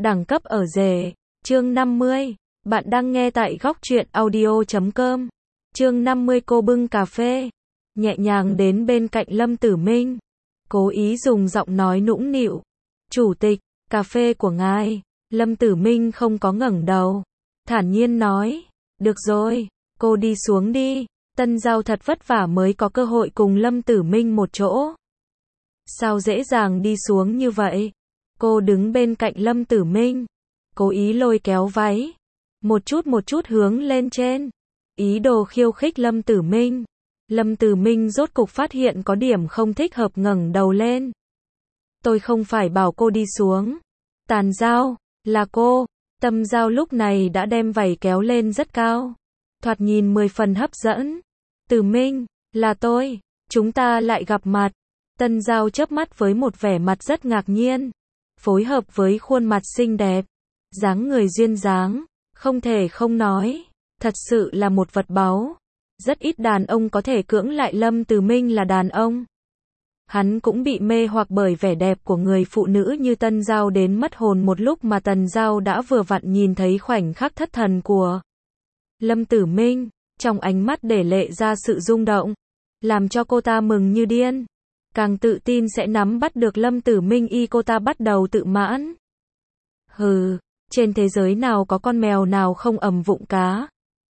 Đẳng cấp ở rể. Chương 50. Bạn đang nghe tại góc truyện audio.com. Chương 50. Cô bưng cà phê nhẹ nhàng đến bên cạnh Lâm Tử Minh, cố ý dùng giọng nói nũng nịu. Chủ tịch, cà phê của ngài. Lâm Tử Minh không có ngẩng đầu, thản nhiên nói. Được rồi, cô đi xuống đi. Tân Giao thật vất vả mới có cơ hội cùng Lâm Tử Minh một chỗ. Sao dễ dàng đi xuống như vậy? Cô đứng bên cạnh Lâm Tử Minh, cố ý lôi kéo váy, một chút hướng lên trên, ý đồ khiêu khích Lâm Tử Minh. Lâm Tử Minh rốt cục phát hiện có điểm không thích hợp, ngẩng đầu lên. Tôi không phải bảo cô đi xuống. Tàn Giao, là cô. Tâm Giao lúc này đã đem vảy kéo lên rất cao, thoạt nhìn 10 phần hấp dẫn. Tử Minh, là tôi, chúng ta lại gặp mặt. Tân Giao chớp mắt với một vẻ mặt rất ngạc nhiên, phối hợp với khuôn mặt xinh đẹp, dáng người duyên dáng, không thể không nói, thật sự là một vật báu. Rất ít đàn ông có thể cưỡng lại Lâm Tử Minh là đàn ông. Hắn cũng bị mê hoặc bởi vẻ đẹp của người phụ nữ như Tân Giao đến mất hồn một lúc mà Tần Giao đã vừa vặn nhìn thấy khoảnh khắc thất thần của Lâm Tử Minh, trong ánh mắt để lệ ra sự rung động, làm cho cô ta mừng như điên. Càng tự tin sẽ nắm bắt được Lâm Tử Minh cô ta bắt đầu tự mãn. Hừ, trên thế giới nào có con mèo nào không ầm vụng cá.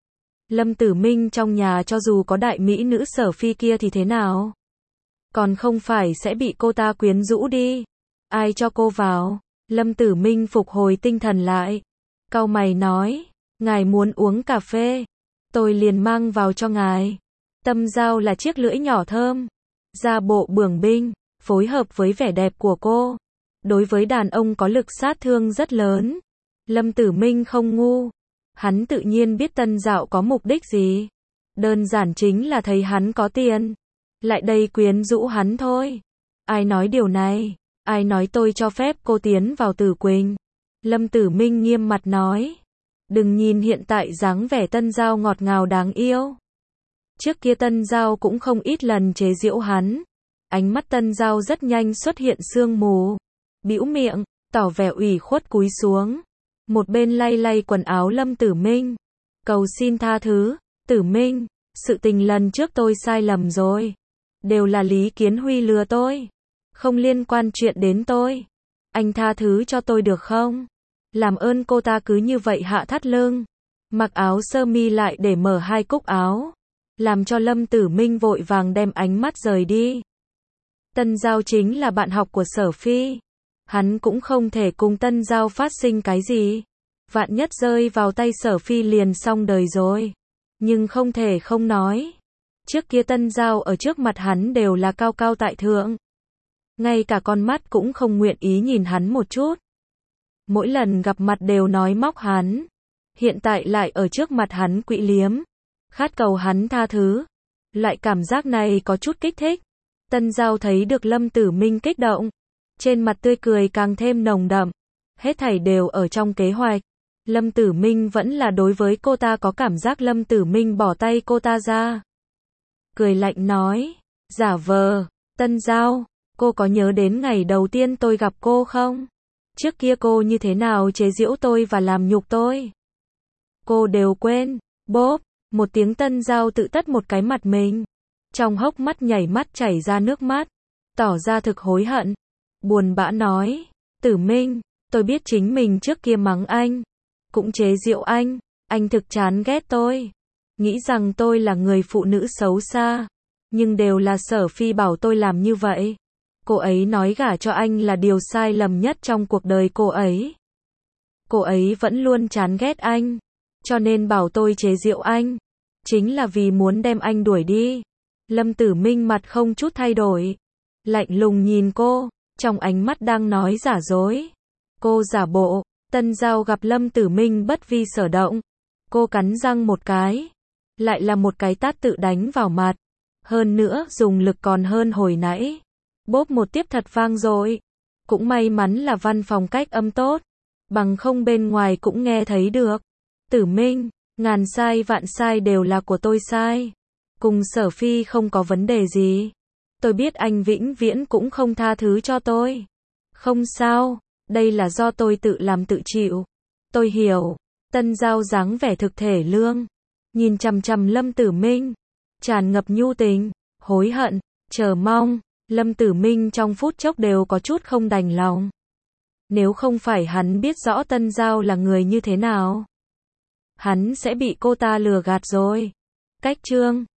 Lâm Tử Minh trong nhà cho dù có đại mỹ nữ Sở Phi kia thì thế nào? Còn không phải sẽ bị cô ta quyến rũ đi. Ai cho cô vào? Lâm Tử Minh phục hồi tinh thần lại, cau mày nói, ngài muốn uống cà phê, tôi liền mang vào cho ngài. Tâm Giao là chiếc lưỡi nhỏ thơm, da bộ bướng binh, phối hợp với vẻ đẹp của cô, đối với đàn ông có lực sát thương rất lớn. Lâm Tử Minh không ngu, hắn tự nhiên biết Tân Dạo có mục đích gì, đơn giản chính là thấy hắn có tiền, lại đây quyến rũ hắn thôi. Ai nói điều này? Ai nói tôi cho phép cô tiến vào Tử Quỳnh? Lâm Tử Minh nghiêm mặt nói. Đừng nhìn hiện tại dáng vẻ Tân Giao ngọt ngào đáng yêu. Trước kia Tân Giao cũng không ít lần chế giễu hắn. Ánh mắt Tân Giao rất nhanh xuất hiện sương mù, bĩu miệng, tỏ vẻ ủy khuất cúi xuống, một bên lay lay quần áo Lâm Tử Minh, cầu xin tha thứ. Tử Minh, sự tình lần trước tôi sai lầm rồi, đều là Lý Kiến Huy lừa tôi, không liên quan chuyện đến tôi. Anh tha thứ cho tôi được không? Làm ơn. Cô ta cứ như vậy hạ thắt lưng, mặc áo sơ mi lại để mở hai cúc áo, làm cho Lâm Tử Minh vội vàng đem ánh mắt rời đi. Tân Giao chính là bạn học của Sở Phi, hắn cũng không thể cùng Tân Giao phát sinh cái gì, vạn nhất rơi vào tay Sở Phi liền xong đời rồi. Nhưng không thể không nói, trước kia Tân Giao ở trước mặt hắn đều là cao cao tại thượng, ngay cả con mắt cũng không nguyện ý nhìn hắn một chút, mỗi lần gặp mặt đều nói móc hắn, hiện tại lại ở trước mặt hắn quỵ liếm, khát cầu hắn tha thứ. Loại cảm giác này có chút kích thích. Tân Giao thấy được Lâm Tử Minh kích động, trên mặt tươi cười càng thêm nồng đậm. Hết thảy đều ở trong kế hoạch. Lâm Tử Minh vẫn là đối với cô ta có cảm giác Lâm Tử Minh bỏ tay cô ta ra. Cười lạnh nói, giả vờ. Tân Giao, cô có nhớ đến ngày đầu tiên tôi gặp cô không? Trước kia cô như thế nào chế giễu tôi và làm nhục tôi? Cô đều quên. Bốp, một tiếng. Tân Giao tự tắt một cái mặt mình, trong hốc mắt nhảy mắt chảy ra nước mắt, tỏ ra thực hối hận, buồn bã nói, Tử Minh, tôi biết chính mình trước kia mắng anh, cũng chế giễu anh thực chán ghét tôi, nghĩ rằng tôi là người phụ nữ xấu xa, nhưng đều là Sở Phi bảo tôi làm như vậy. Cô ấy nói gả cho anh là điều sai lầm nhất trong cuộc đời cô ấy. Cô ấy vẫn luôn chán ghét anh, cho nên bảo tôi chế giễu anh, chính là vì muốn đem anh đuổi đi. Lâm Tử Minh mặt không chút thay đổi, lạnh lùng nhìn cô, trong ánh mắt đang nói giả dối. Cô giả bộ. Tân Giao gặp Lâm Tử Minh bất vi sở động, cô cắn răng một cái, lại là một cái tát tự đánh vào mặt, hơn nữa dùng lực còn hơn hồi nãy. Bốp một tiếp thật vang dội. Cũng may mắn là văn phòng cách âm tốt, bằng không bên ngoài cũng nghe thấy được. Tử Minh, ngàn sai vạn sai đều là của tôi sai, cùng Sở Phi không có vấn đề gì. Tôi biết anh vĩnh viễn cũng không tha thứ cho tôi. Không sao, Đây là do tôi tự làm tự chịu. Tôi hiểu. Tân Giao dáng vẻ thực thể lương. Nhìn chằm chằm Lâm Tử Minh. Tràn ngập nhu tình, hối hận, chờ mong. Lâm Tử Minh trong phút chốc đều có chút không đành lòng. Nếu không phải hắn biết rõ Tân Giao là người như thế nào, hắn sẽ bị cô ta lừa gạt rồi. Cách chương